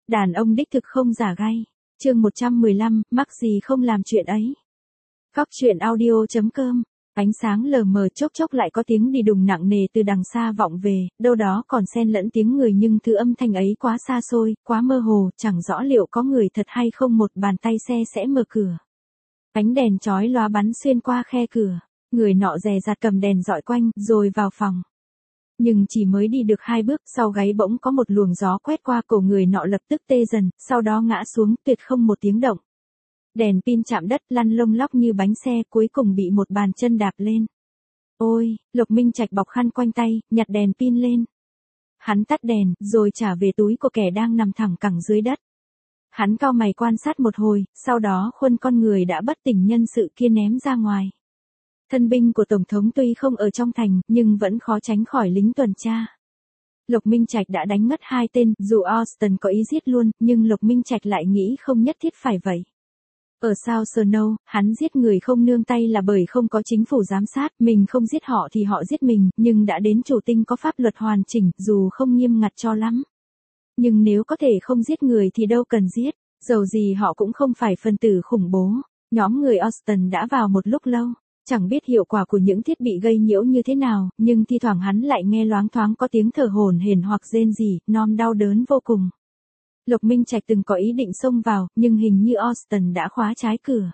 Đàn ông đích thực không giả gay. Chương 115, mắc gì không làm chuyện ấy. Góc truyện audio.com. Ánh sáng lờ mờ chốc chốc lại có tiếng đi đùng nặng nề từ đằng xa vọng về, đâu đó còn xen lẫn tiếng người nhưng thứ âm thanh ấy quá xa xôi, quá mơ hồ, chẳng rõ liệu có người thật hay không. Một bàn tay xe sẽ mở cửa. Ánh đèn chói lóa bắn xuyên qua khe cửa. Người nọ dè dặt cầm đèn dọi quanh, rồi vào phòng. Nhưng chỉ mới đi được 2 bước, sau gáy bỗng có một luồng gió quét qua, cổ người nọ lập tức tê dần, sau đó ngã xuống, tuyệt không một tiếng động. Đèn pin chạm đất, lăn lông lóc như bánh xe, cuối cùng bị một bàn chân đạp lên. Ôi, Lộc Minh Trạch bọc khăn quanh tay, nhặt đèn pin lên. Hắn tắt đèn, rồi trả về túi của kẻ đang nằm thẳng cẳng dưới đất. Hắn cau mày quan sát một hồi, sau đó khuôn con người đã bất tỉnh nhân sự kia ném ra ngoài. Thân binh của Tổng thống tuy không ở trong thành, nhưng vẫn khó tránh khỏi lính tuần tra. Lộc Minh Trạch đã đánh ngất 2 tên, dù Austin có ý giết luôn, nhưng Lộc Minh Trạch lại nghĩ không nhất thiết phải vậy. Ở South Snow, hắn giết người không nương tay là bởi không có chính phủ giám sát, mình không giết họ thì họ giết mình, nhưng đã đến chủ tinh có pháp luật hoàn chỉnh, dù không nghiêm ngặt cho lắm. Nhưng nếu có thể không giết người thì đâu cần giết, dầu gì họ cũng không phải phần tử khủng bố. Nhóm người Austin đã vào một lúc lâu. Chẳng biết hiệu quả của những thiết bị gây nhiễu như thế nào, nhưng thi thoảng hắn lại nghe loáng thoáng có tiếng thở hổn hển hoặc rên rỉ, non đau đớn vô cùng. Lộc Minh Trạch từng có ý định xông vào, nhưng hình như Austin đã khóa trái cửa.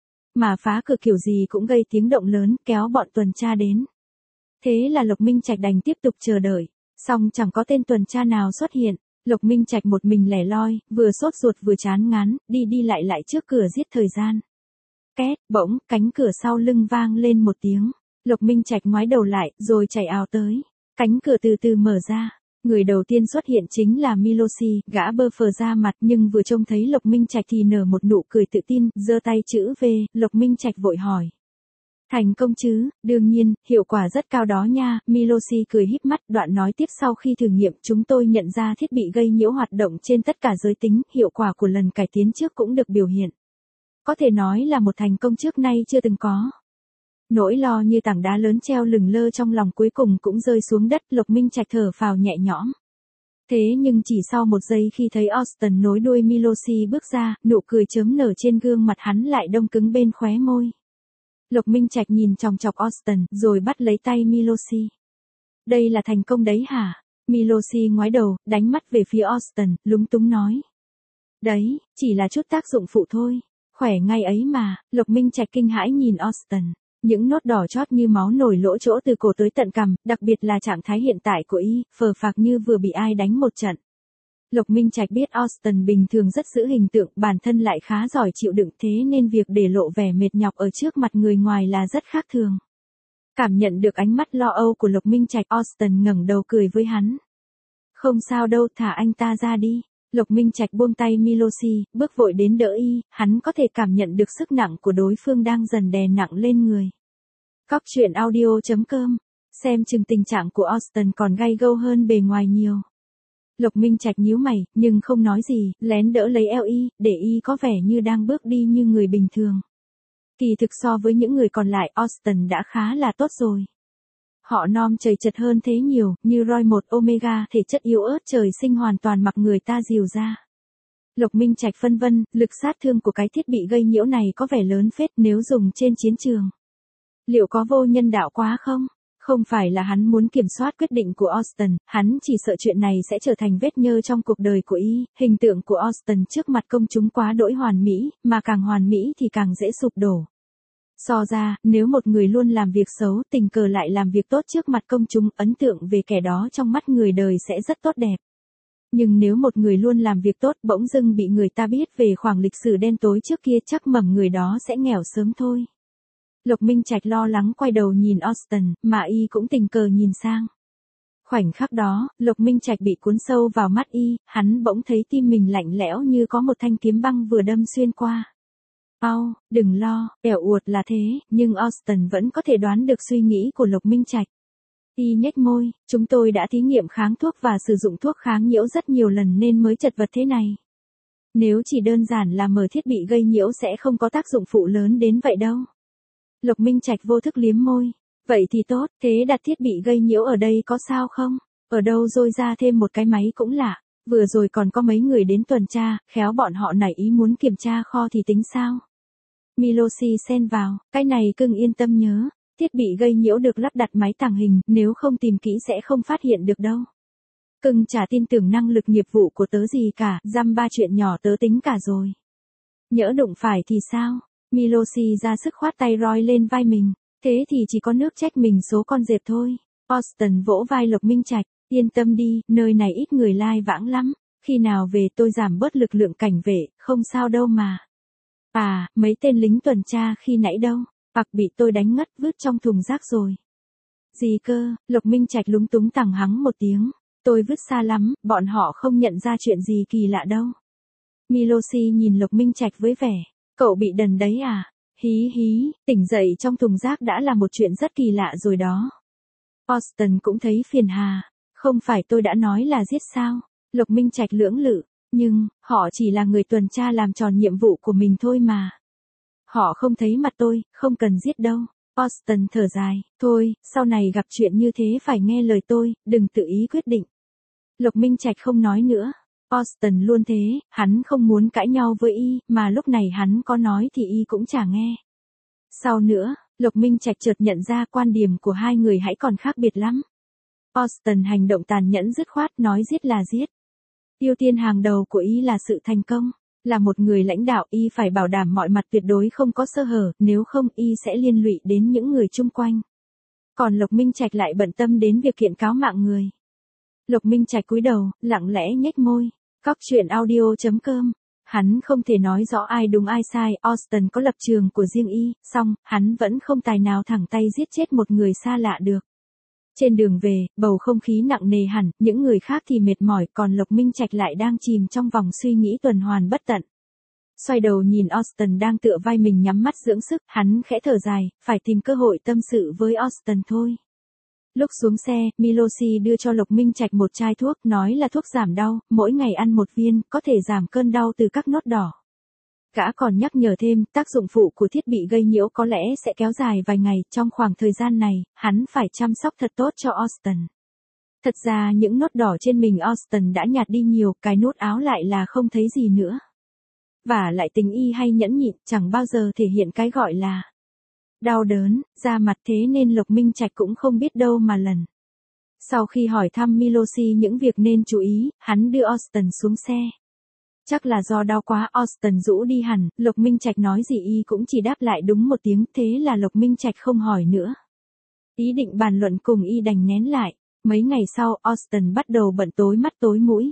Mà phá cửa kiểu gì cũng gây tiếng động lớn, kéo bọn tuần tra đến. Thế là Lộc Minh Trạch đành tiếp tục chờ đợi, song chẳng có tên tuần tra nào xuất hiện. Lộc Minh Trạch một mình lẻ loi, vừa sốt ruột vừa chán ngán, đi đi lại trước cửa giết thời gian. Két, bỗng, cánh cửa sau lưng vang lên một tiếng. Lộc Minh Trạch ngoái đầu lại, rồi chạy ào tới. Cánh cửa từ từ mở ra. Người đầu tiên xuất hiện chính là Milosi, gã bơ phờ ra mặt, nhưng vừa trông thấy Lộc Minh Trạch thì nở một nụ cười tự tin, giơ tay chữ V, Lộc Minh Trạch vội hỏi. Thành công chứ, đương nhiên, hiệu quả rất cao đó nha, Milosi cười híp mắt, đoạn nói tiếp sau khi thử nghiệm chúng tôi nhận ra thiết bị gây nhiễu hoạt động trên tất cả giới tính, hiệu quả của lần cải tiến trước cũng được biểu hiện. Có thể nói là một thành công trước nay chưa từng có. Nỗi lo như tảng đá lớn treo lửng lơ trong lòng cuối cùng cũng rơi xuống đất, Lộc Minh Trạch thở phào nhẹ nhõm. Thế nhưng chỉ sau một giây khi thấy Austin nối đuôi Milosi bước ra, nụ cười chớm nở trên gương mặt hắn lại đông cứng bên khóe môi. Lộc Minh Trạch nhìn chòng chọc Austin, rồi bắt lấy tay Milosi. Đây là thành công đấy hả? Milosi ngoái đầu, đánh mắt về phía Austin, lúng túng nói. Đấy, chỉ là chút tác dụng phụ thôi. Khỏe ngay ấy mà, Lộc Minh Trạch kinh hãi nhìn Austin. Những nốt đỏ chót như máu nổi lỗ chỗ từ cổ tới tận cằm, đặc biệt là trạng thái hiện tại của y, phờ phạc như vừa bị ai đánh một trận. Lộc Minh Trạch biết Austin bình thường rất giữ hình tượng, bản thân lại khá giỏi chịu đựng, thế nên việc để lộ vẻ mệt nhọc ở trước mặt người ngoài là rất khác thường. Cảm nhận được ánh mắt lo âu của Lộc Minh Trạch, Austin ngẩng đầu cười với hắn. Không sao đâu, thả anh ta ra đi. Lộc Minh Trạch buông tay Milosi, bước vội đến đỡ y, hắn có thể cảm nhận được sức nặng của đối phương đang dần đè nặng lên người. Góc truyện audio.com. Xem chừng tình trạng của Austin còn gay gâu hơn bề ngoài nhiều. Lộc Minh Trạch nhíu mày, nhưng không nói gì, lén đỡ lấy eo y, để y có vẻ như đang bước đi như người bình thường. Kỳ thực so với những người còn lại, Austin đã khá là tốt rồi. Họ non trời chật hơn thế nhiều, như Roy 1 Omega, thể chất yếu ớt trời sinh hoàn toàn mặc người ta dìu ra. Lộc Minh Trạch phân vân, lực sát thương của cái thiết bị gây nhiễu này có vẻ lớn phết nếu dùng trên chiến trường. Liệu có vô nhân đạo quá không? Không phải là hắn muốn kiểm soát quyết định của Austin, hắn chỉ sợ chuyện này sẽ trở thành vết nhơ trong cuộc đời của y. Hình tượng của Austin trước mặt công chúng quá đỗi hoàn mỹ, mà càng hoàn mỹ thì càng dễ sụp đổ. So ra, nếu một người luôn làm việc xấu, tình cờ lại làm việc tốt trước mặt công chúng, ấn tượng về kẻ đó trong mắt người đời sẽ rất tốt đẹp. Nhưng nếu một người luôn làm việc tốt, bỗng dưng bị người ta biết về khoảng lịch sử đen tối trước kia, chắc mầm người đó sẽ nghèo sớm thôi. Lộc Minh Trạch lo lắng quay đầu nhìn Austin, mà y cũng tình cờ nhìn sang. Khoảnh khắc đó, Lộc Minh Trạch bị cuốn sâu vào mắt y, hắn bỗng thấy tim mình lạnh lẽo như có một thanh kiếm băng vừa đâm xuyên qua. Đừng lo, ẻo uột là thế, nhưng Austin vẫn có thể đoán được suy nghĩ của Lộc Minh Trạch. Y nhếch môi, chúng tôi đã thí nghiệm kháng thuốc và sử dụng thuốc kháng nhiễu rất nhiều lần nên mới chật vật thế này. Nếu chỉ đơn giản là mở thiết bị gây nhiễu sẽ không có tác dụng phụ lớn đến vậy đâu. Lộc Minh Trạch vô thức liếm môi. Vậy thì tốt, thế đặt thiết bị gây nhiễu ở đây có sao không? Ở đâu rồi ra thêm một cái máy cũng lạ. Vừa rồi còn có mấy người đến tuần tra, khéo bọn họ nảy ý muốn kiểm tra kho thì tính sao? Miloshi xen vào, cái này cưng yên tâm nhớ, thiết bị gây nhiễu được lắp đặt máy tàng hình, nếu không tìm kỹ sẽ không phát hiện được đâu. Cưng chả tin tưởng năng lực nghiệp vụ của tớ gì cả, dăm ba chuyện nhỏ tớ tính cả rồi. Nhỡ đụng phải thì sao? Miloshi ra sức khoát tay roi lên vai mình, thế thì chỉ có nước trách mình số con dẹp thôi. Austin vỗ vai Lục Minh Trạch, yên tâm đi, nơi này ít người lai vãng lắm, khi nào về tôi giảm bớt lực lượng cảnh vệ, không sao đâu mà. À, mấy tên lính tuần tra khi nãy đâu, hoặc bị tôi đánh ngất vứt trong thùng rác rồi. Gì cơ? Lục Minh Trạch lúng túng tằng hắng một tiếng, tôi vứt xa lắm, bọn họ không nhận ra chuyện gì kỳ lạ đâu. Miloshi nhìn Lục Minh Trạch với vẻ, cậu bị đần đấy à? Hí hí, tỉnh dậy trong thùng rác đã là một chuyện rất kỳ lạ rồi đó. Austin cũng thấy phiền hà, không phải tôi đã nói là giết sao? Lục Minh Trạch lưỡng lự, nhưng, họ chỉ là người tuần tra làm tròn nhiệm vụ của mình thôi mà. Họ không thấy mặt tôi, không cần giết đâu. Austin thở dài, thôi, sau này gặp chuyện như thế phải nghe lời tôi, đừng tự ý quyết định. Lục Minh Trạch không nói nữa. Austin luôn thế, hắn không muốn cãi nhau với y, mà lúc này hắn có nói thì y cũng chả nghe. Sau nữa, Lục Minh Trạch chợt nhận ra quan điểm của hai người hãy còn khác biệt lắm. Austin hành động tàn nhẫn dứt khoát nói giết là giết. Ưu tiên hàng đầu của y là sự thành công. Là một người lãnh đạo y phải bảo đảm mọi mặt tuyệt đối không có sơ hở, nếu không y sẽ liên lụy đến những người chung quanh. Còn Lục Minh Trạch lại bận tâm đến việc kiện cáo mạng người. Lục Minh Trạch cúi đầu, lặng lẽ nhếch môi. Cóc truyện audio.com. Hắn không thể nói rõ ai đúng ai sai, Austin có lập trường của riêng y, song, hắn vẫn không tài nào thẳng tay giết chết một người xa lạ được. Trên đường về, bầu không khí nặng nề hẳn, những người khác thì mệt mỏi, còn Lục Minh Trạch lại đang chìm trong vòng suy nghĩ tuần hoàn bất tận. Xoay đầu nhìn Austin đang tựa vai mình nhắm mắt dưỡng sức, hắn khẽ thở dài, phải tìm cơ hội tâm sự với Austin thôi. Lúc xuống xe, Miloshi đưa cho Lục Minh Trạch một chai thuốc, nói là thuốc giảm đau, mỗi ngày ăn một viên, có thể giảm cơn đau từ các nốt đỏ. Gã còn nhắc nhở thêm, tác dụng phụ của thiết bị gây nhiễu có lẽ sẽ kéo dài vài ngày, trong khoảng thời gian này, hắn phải chăm sóc thật tốt cho Austin. Thật ra những nốt đỏ trên mình Austin đã nhạt đi nhiều, cái nút áo lại là không thấy gì nữa. Và lại tình y hay nhẫn nhịn, chẳng bao giờ thể hiện cái gọi là đau đớn, da mặt, thế nên Lục Minh Trạch cũng không biết đâu mà lần. Sau khi hỏi thăm Miloshi những việc nên chú ý, hắn đưa Austin xuống xe. Chắc là do đau quá, Austin rũ đi hẳn, Lục Minh Trạch nói gì y cũng chỉ đáp lại đúng một tiếng, thế là Lục Minh Trạch không hỏi nữa. Ý định bàn luận cùng y đành nén lại. Mấy ngày sau, Austin bắt đầu bận tối mắt tối mũi.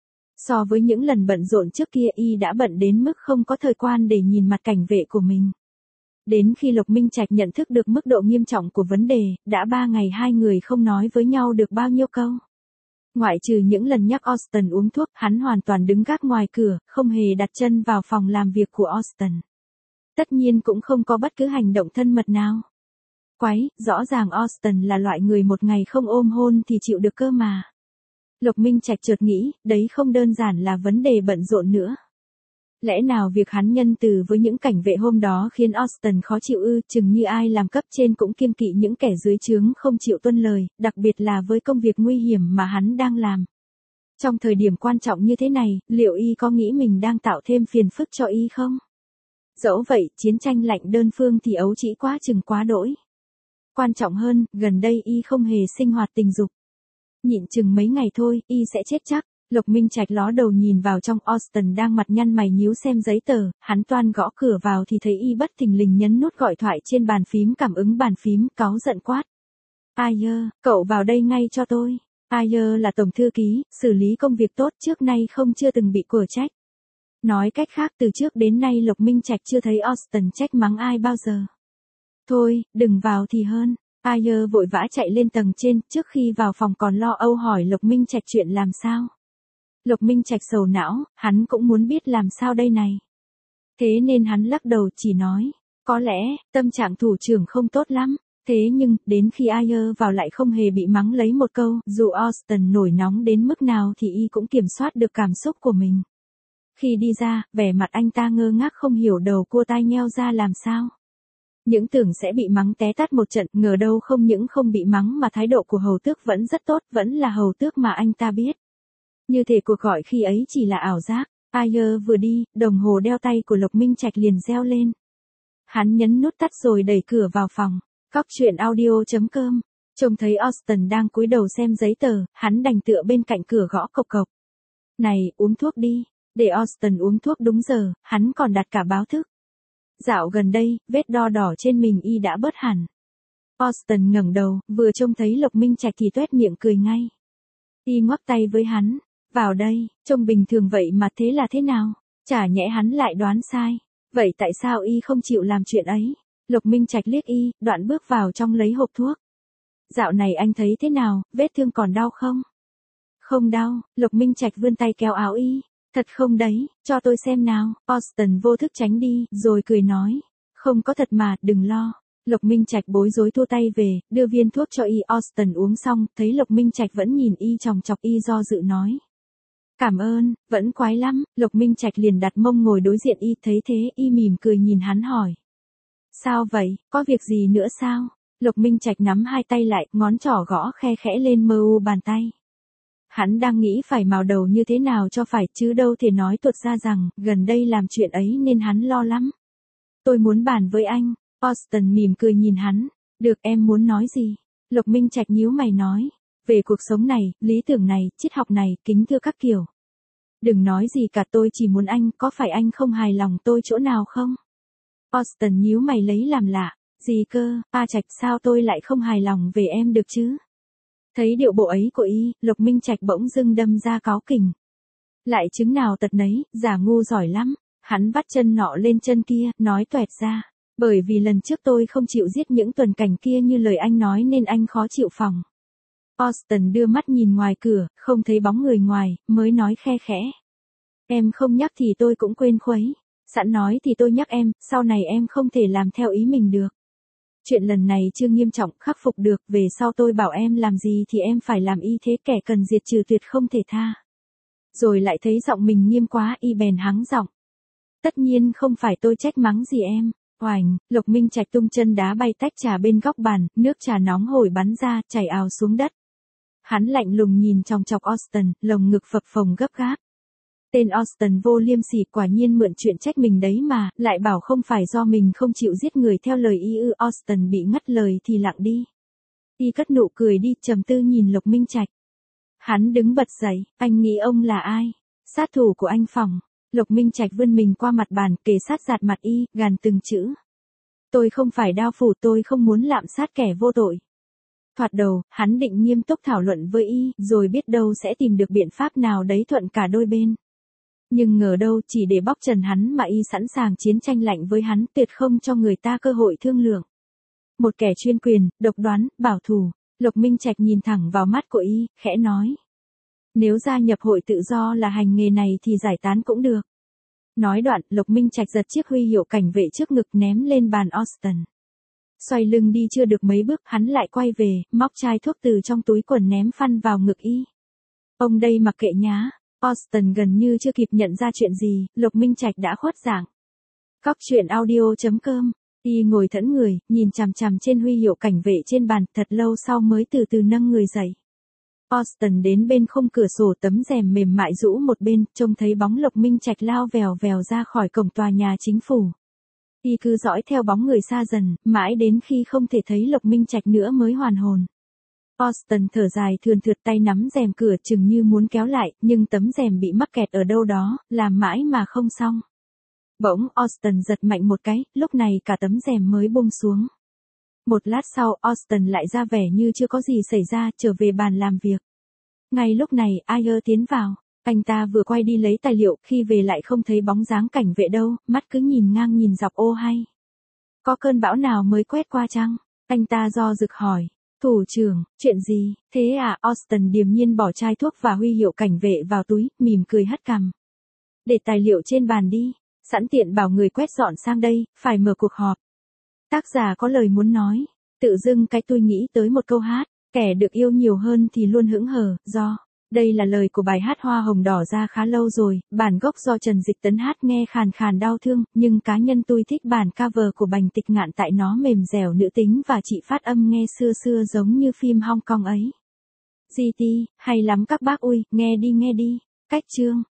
So với những lần bận rộn trước kia, y đã bận đến mức không có thời gian để nhìn mặt cảnh vệ của mình. Đến khi Lục Minh Trạch nhận thức được mức độ nghiêm trọng của vấn đề, đã 3 ngày hai người không nói với nhau được bao nhiêu câu. Ngoại trừ những lần nhắc Austin uống thuốc, hắn hoàn toàn đứng gác ngoài cửa, không hề đặt chân vào phòng làm việc của Austin. Tất nhiên cũng không có bất cứ hành động thân mật nào. Quái, rõ ràng Austin là loại người một ngày không ôm hôn thì chịu được cơ mà. Lục Minh Trạch chợt nghĩ, đấy không đơn giản là vấn đề bận rộn nữa. Lẽ nào việc hắn nhân từ với những cảnh vệ hôm đó khiến Austin khó chịu ư? Chừng như ai làm cấp trên cũng kiêng kỵ những kẻ dưới trướng không chịu tuân lời, đặc biệt là với công việc nguy hiểm mà hắn đang làm. Trong thời điểm quan trọng như thế này, liệu y có nghĩ mình đang tạo thêm phiền phức cho y không? Dẫu vậy, chiến tranh lạnh đơn phương thì ấu trĩ quá chừng quá đỗi. Quan trọng hơn, gần đây y không hề sinh hoạt tình dục. Nhịn chừng mấy ngày thôi, y sẽ chết chắc. Lục Minh Trạch ló đầu nhìn vào trong, Austin đang mặt nhăn mày nhíu xem giấy tờ, hắn toan gõ cửa vào thì thấy y bất thình lình nhấn nút gọi thoại trên bàn phím, cảm ứng bàn phím, cáu giận quát. Ayer, cậu vào đây ngay cho tôi. Ayer là tổng thư ký, xử lý công việc tốt, trước nay không chưa từng bị quở trách. Nói cách khác, từ trước đến nay Lục Minh Trạch chưa thấy Austin trách mắng ai bao giờ. Thôi, đừng vào thì hơn. Ayer vội vã chạy lên tầng trên, trước khi vào phòng còn lo âu hỏi Lục Minh Trạch chuyện làm sao. Lục Minh Trạch sầu não, hắn cũng muốn biết làm sao đây này. Thế nên hắn lắc đầu chỉ nói, có lẽ, tâm trạng thủ trưởng không tốt lắm. Thế nhưng, đến khi Ayer vào lại không hề bị mắng lấy một câu, dù Austin nổi nóng đến mức nào thì y cũng kiểm soát được cảm xúc của mình. Khi đi ra, vẻ mặt anh ta ngơ ngác không hiểu đầu cua tai nheo ra làm sao. Những tưởng sẽ bị mắng té tát một trận, ngờ đâu không những không bị mắng mà thái độ của hầu tước vẫn rất tốt, vẫn là hầu tước mà anh ta biết. Như thể cuộc gọi khi ấy chỉ là ảo giác. Ayer vừa đi, đồng hồ đeo tay của Lục Minh Trạch liền reo lên. Hắn nhấn nút tắt rồi đẩy cửa vào phòng. Cóc truyện audio.com. Trông thấy Austin đang cúi đầu xem giấy tờ, hắn đành tựa bên cạnh cửa gõ cộc cộc. Này, uống thuốc đi. Để Austin uống thuốc đúng giờ, hắn còn đặt cả báo thức. Dạo gần đây, vết đo đỏ trên mình y đã bớt hẳn. Austin ngẩng đầu, vừa trông thấy Lục Minh Trạch thì toét miệng cười ngay. Y ngoắc tay với hắn. Vào đây, trông bình thường vậy mà thế là thế nào? Chả nhẽ hắn lại đoán sai. Vậy tại sao y không chịu làm chuyện ấy? Lục Minh Trạch liếc y, đoạn bước vào trong lấy hộp thuốc. Dạo này anh thấy thế nào, vết thương còn đau không? Không đau, Lục Minh Trạch vươn tay kéo áo y. Thật không đấy, cho tôi xem nào. Austin vô thức tránh đi, rồi cười nói. Không có thật mà, đừng lo. Lục Minh Trạch bối rối thua tay về, đưa viên thuốc cho y. Austin uống xong, thấy Lục Minh Trạch vẫn nhìn y chòng chọc y do dự nói. Cảm ơn, vẫn quái lắm. Lục Minh Trạch liền đặt mông ngồi đối diện y, thấy thế y mỉm cười nhìn hắn hỏi. Sao vậy, có việc gì nữa sao? Lục Minh Trạch nắm hai tay lại, ngón trỏ gõ khe khẽ lên mơ u bàn tay. Hắn đang nghĩ phải mào đầu như thế nào cho phải, chứ đâu thể nói tuột ra rằng, gần đây làm chuyện ấy nên hắn lo lắm. Tôi muốn bàn với anh. Austin mỉm cười nhìn hắn. Được, em muốn nói gì? Lục Minh Trạch nhíu mày nói. Về cuộc sống này, lý tưởng này, triết học này, kính thưa các kiểu. Đừng nói gì cả, tôi chỉ muốn anh, có phải anh không hài lòng tôi chỗ nào không? Austin nhíu mày lấy làm lạ. Gì cơ, Trạch, sao tôi lại không hài lòng về em được chứ? Thấy điệu bộ ấy của y, Lục Minh Trạch bỗng dưng đâm ra cáu kỉnh. Lại chứng nào tật nấy, giả ngu giỏi lắm. Hắn vắt chân nọ lên chân kia, nói toẹt ra. Bởi vì lần trước tôi không chịu giết những tuần cảnh kia như lời anh nói nên anh khó chịu phòng. Austin đưa mắt nhìn ngoài cửa, không thấy bóng người ngoài, mới nói khe khẽ. Em không nhắc thì tôi cũng quên khuấy. Sẵn nói thì tôi nhắc em, sau này em không thể làm theo ý mình được. Chuyện lần này chưa nghiêm trọng, khắc phục được, về sau tôi bảo em làm gì thì em phải làm y thế, kẻ cần diệt trừ tuyệt không thể tha. Rồi lại thấy giọng mình nghiêm quá, y bèn hắng giọng. Tất nhiên không phải tôi trách mắng gì em. Oành, Lục Minh Trạch tung chân đá bay tách trà bên góc bàn, nước trà nóng hổi bắn ra, chảy ào xuống đất. Hắn lạnh lùng nhìn chòng chọc Austin, lồng ngực phập phồng gấp gáp. Tên Austin vô liêm sỉ, quả nhiên mượn chuyện trách mình đấy mà, lại bảo không phải do mình không chịu giết người theo lời y ư. Austin bị ngắt lời thì lặng đi. Y cất nụ cười đi, trầm tư nhìn Lục Minh Trạch. Hắn đứng bật dậy, anh nghĩ ông là ai? Sát thủ của anh phòng. Lục Minh Trạch vươn mình qua mặt bàn, kề sát giạt mặt y, gàn từng chữ. Tôi không phải đao phủ, tôi không muốn lạm sát kẻ vô tội. Thoạt đầu, hắn định nghiêm túc thảo luận với y, rồi biết đâu sẽ tìm được biện pháp nào đấy thuận cả đôi bên. Nhưng ngờ đâu chỉ để bóc trần hắn mà y sẵn sàng chiến tranh lạnh với hắn, tuyệt không cho người ta cơ hội thương lượng. Một kẻ chuyên quyền, độc đoán, bảo thủ. Lục Minh Trạch nhìn thẳng vào mắt của y, khẽ nói. Nếu gia nhập hội tự do là hành nghề này thì giải tán cũng được. Nói đoạn, Lục Minh Trạch giật chiếc huy hiệu cảnh vệ trước ngực ném lên bàn Austin. Xoay lưng đi chưa được mấy bước, hắn lại quay về, móc chai thuốc từ trong túi quần ném phăn vào ngực y. Ông đây mặc kệ nhá. Austin gần như chưa kịp nhận ra chuyện gì, Lục Minh Trạch đã khuất dạng. Cóc truyện audio.com. Y ngồi thẫn người, nhìn chằm chằm trên huy hiệu cảnh vệ trên bàn, thật lâu sau mới từ từ nâng người dậy. Austin đến bên khung cửa sổ, tấm rèm mềm mại rũ một bên, trông thấy bóng Lục Minh Trạch lao vèo vèo ra khỏi cổng tòa nhà chính phủ. Y cứ dõi theo bóng người xa dần, mãi đến khi không thể thấy Lục Minh Trạch nữa mới hoàn hồn. Austin thở dài thườn thượt, tay nắm rèm cửa chừng như muốn kéo lại, nhưng tấm rèm bị mắc kẹt ở đâu đó, làm mãi mà không xong. Bỗng Austin giật mạnh một cái, lúc này cả tấm rèm mới buông xuống. Một lát sau, Austin lại ra vẻ như chưa có gì xảy ra, trở về bàn làm việc. Ngay lúc này, Ayer tiến vào. Anh ta vừa quay đi lấy tài liệu, khi về lại không thấy bóng dáng cảnh vệ đâu, mắt cứ nhìn ngang nhìn dọc. Ô hay. Có cơn bão nào mới quét qua chăng? Anh ta do dự hỏi. Thủ trưởng, chuyện gì? Thế à? Austin điềm nhiên bỏ chai thuốc và huy hiệu cảnh vệ vào túi, mỉm cười hất cằm. Để tài liệu trên bàn đi. Sẵn tiện bảo người quét dọn sang đây, phải mở cuộc họp. Tác giả có lời muốn nói. Tự dưng cái tôi nghĩ tới một câu hát. Kẻ được yêu nhiều hơn thì luôn hững hờ, do. Đây là lời của bài hát Hoa Hồng Đỏ ra khá lâu rồi, bản gốc do Trần Dịch Tấn hát nghe khàn khàn đau thương, nhưng cá nhân tôi thích bản cover của Bành Tịch Ngạn tại nó mềm dẻo nữ tính và chị phát âm nghe xưa xưa giống như phim Hong Kong ấy. GT, hay lắm các bác ui, nghe đi. Cách chương.